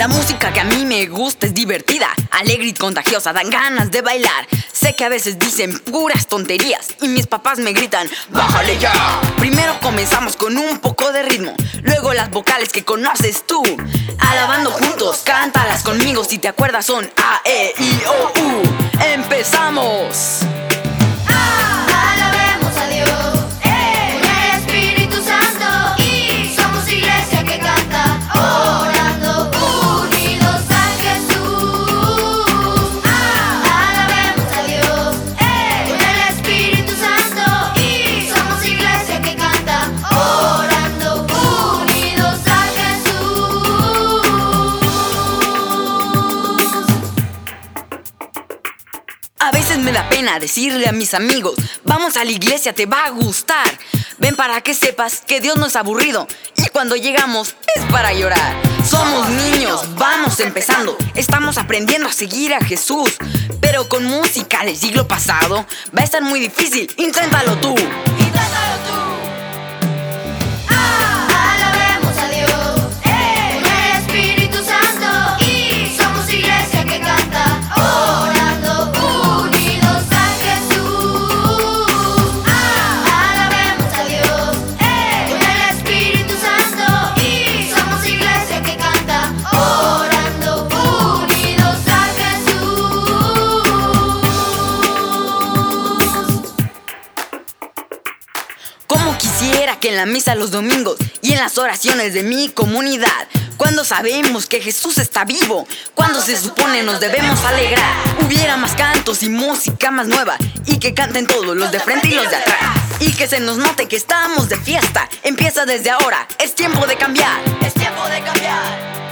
La música que a mí me gusta es divertida, alegre y contagiosa, dan ganas de bailar. Sé que a veces dicen puras tonterías y mis papás me gritan ¡bájale ya! Primero comenzamos con un poco de ritmo, luego las vocales que conoces tú. Alabando juntos, cántalas conmigo, si te acuerdas son A, E, I, O, U. ¡Empezamos! Alabemos a Dios con el Espíritu Santo y somos iglesia que canta orando unidos a Jesús. Alabemos a Dios con el Espíritu Santo y somos iglesia que canta orando unidos a Jesús. A veces me da pena decirle a mis amigos, vamos a la iglesia, te va a gustar. Ven para que sepas que Dios no es aburrido y cuando llegamos es para llorar. Somos niños, vamos empezando, estamos aprendiendo a seguir a Jesús. Pero con música del siglo pasado va a estar muy difícil, inténtalo tú. Inténtalo tú. Alabemos a Dios con el Espíritu Santo y somos iglesia que canta orando unidos a Jesús. Alabemos a Dios con el Espíritu Santo y somos iglesia que canta orando unidos a Jesús. Como quisiera que en la misa los domingos y en las oraciones de mi comunidad, cuando sabemos que Jesús está vivo, cuando se supone nos debemos alegrar, hubiera más cantos y música más nueva y que canten todos los de frente y los de atrás y que se nos note que estamos de fiesta. Empieza desde ahora, es tiempo de cambiar. Es tiempo de cambiar.